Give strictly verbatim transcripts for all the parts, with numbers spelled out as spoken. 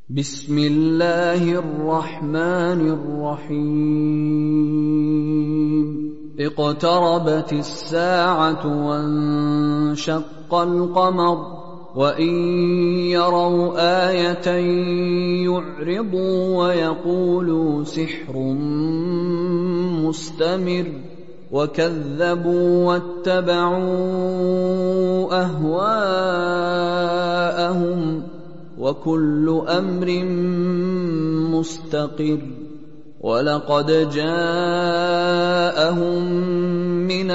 بسم الله الرحمن الرحيم اقتربت الساعة وانشق القمر وإن يروا آية يعرضوا ويقولوا سحر مستمر وكذبوا واتبعوا أهواءهم وكل أمر مستقر ولقد جاءهم من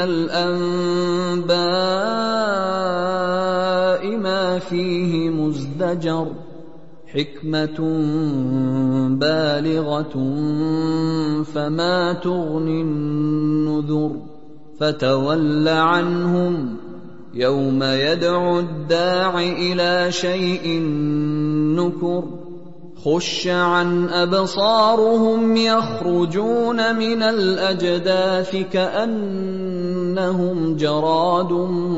الأنباء ما فيه مزدجر حكمة بالغة فما تغني النذر فتول عنهم يوم يدعو الداع إلى شيء نكر خش عن أبصارهم يخرجون من الأجداث كأنهم جراد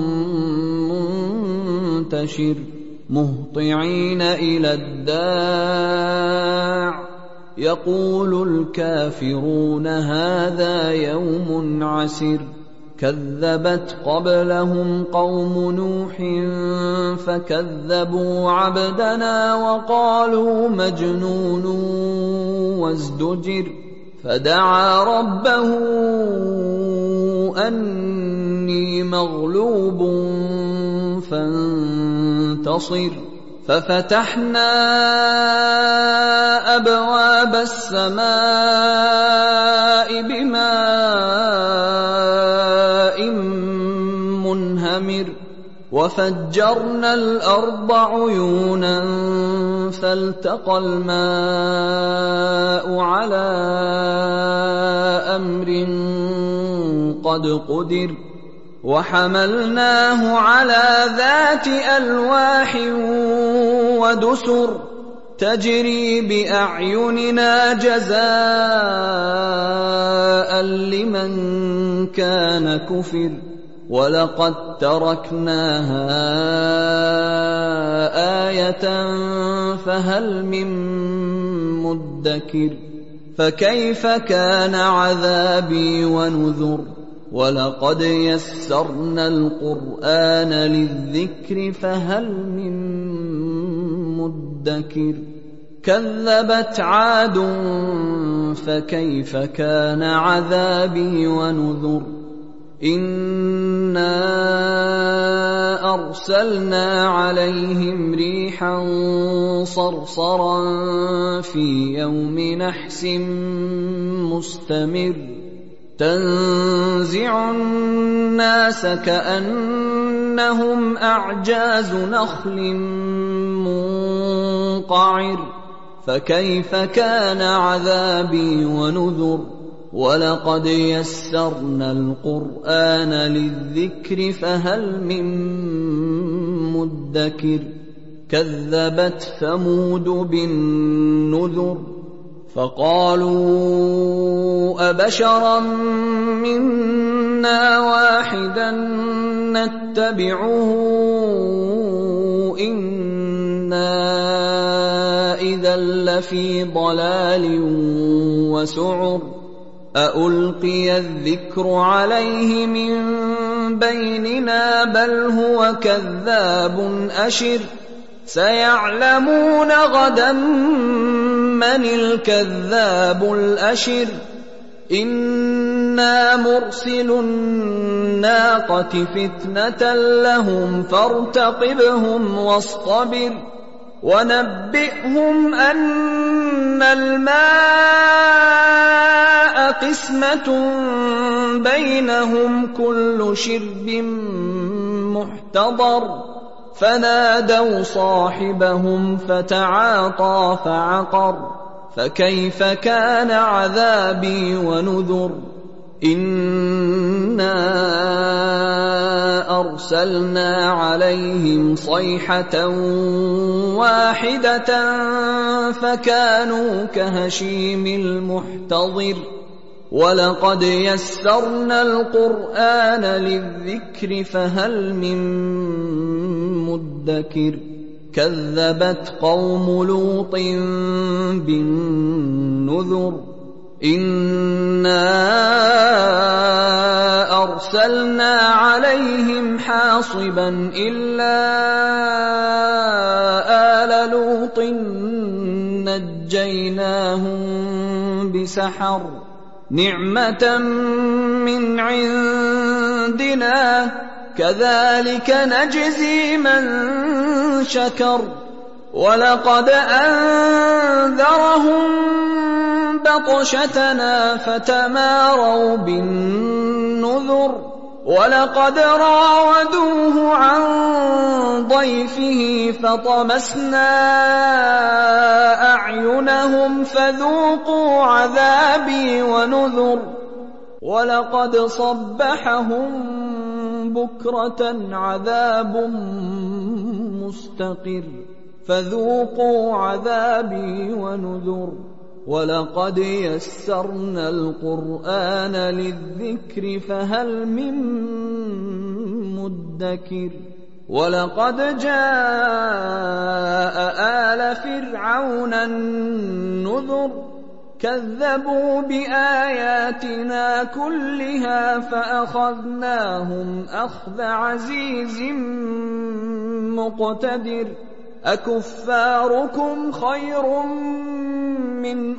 منتشر مهطعين إلى الداع يقول الكافرون هذا يوم عسر كذبت قبلهم قوم نوح فكذبوا عبدنا وقالوا مجنون وازدجر فدعا ربه أني مغلوب فانتصر ففتحنا أبواب السماء بماء منهمر وفجرنا الأرض عيونا فالتقى الماء على أمر قد قدر وحملناه على ذات ألواح ودسر تجري بأعيننا جزاء لمن كان كفر ولقد تركناها آية فهل من مدكر فكيف كان عذابي ونذر ولقد يسرنا القرآن للذكر فهل من مدكر كذبت عاد فكيف كان عذابي ونذر إنا أرسلنا عليهم ريحا صرصرا في يوم نحس مستمر تنزع الناس كأنهم أعجاز نخل منقعر فكيف كان عذابي ونذر ولقد يسرنا القرآن للذكر فهل من مدكر كذبت ثمود بالنذر فقالوا أبشرا منا واحدا نتبعه إنا إذا لفي ضلال وسعر أألقي الذكر عليه من بيننا بل هو كذاب أشر سيعلمون غدا من الكذاب الأشر إنا مرسل الناقة فتنة لهم فارتقبهم واصطبر ونبئهم أن الماء قسمة بينهم كل شرب محتضر فنادوا صاحبهم فتعاطى فعقر فكيف كان عذابي ونذر إنا أرسلنا عليهم صيحة واحدة فكانوا كهشيم المحتضر ولقد يسرنا القرآن للذكر فهل من مدكر كذبت قوم لوط بالنذر إنا أرسلنا عليهم حاصبا إلا آل لوط نجيناهم بسحر نعمة من عندنا كذلك نجزي من شكر ولقد أنذرهم بطشتنا فتماروا بالنذر ولقد راودوه عن ضيفه فطمسنا أعينهم فذوقوا عذابي ونذر ولقد صبحهم بكرة عذاب مستقر فذوقوا عذابي ونذر ولقد يسرنا القرآن للذكر فهل من مدكر ولقد جاء آل فرعون النذر كذبوا بآياتنا كلها فأخذناهم أخذ عزيز مقتدر أكفاركم خير من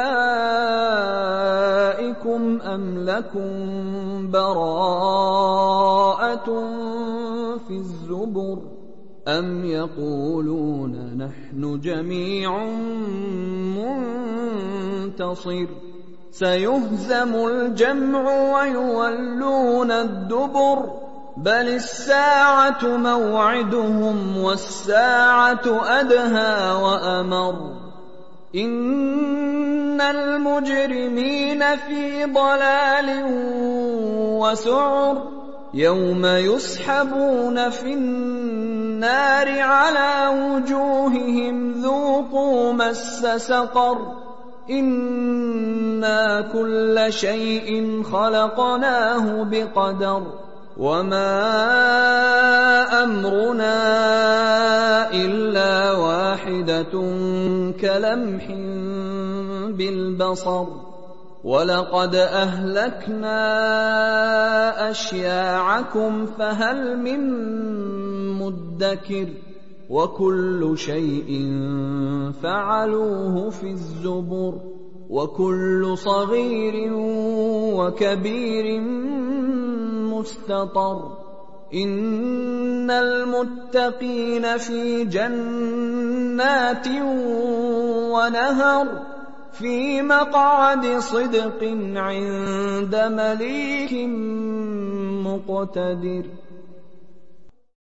أولئكم أم لكم براءة في الزبر أم يقولون نحن جميع منتصر سيهزم الجمع ويولون الدبر بل الساعة موعدهم والساعة أدهى وأمر إن المجرمين في ضلال وسعر يوم يسحبون في النار على وجوههم ذوقوا مس سقر إنا كل شيء خلقناه بقدر وما أمرنا إلا واحدة كلمح بالبصر ولقد أهلكنا أشياعكم فهل من مدكر وكل شيء فعلوه في الزبر وكل صغير وكبير مستطر إن المتقين في جنات ونهر في مقعد صدق عند مليك مقتدر.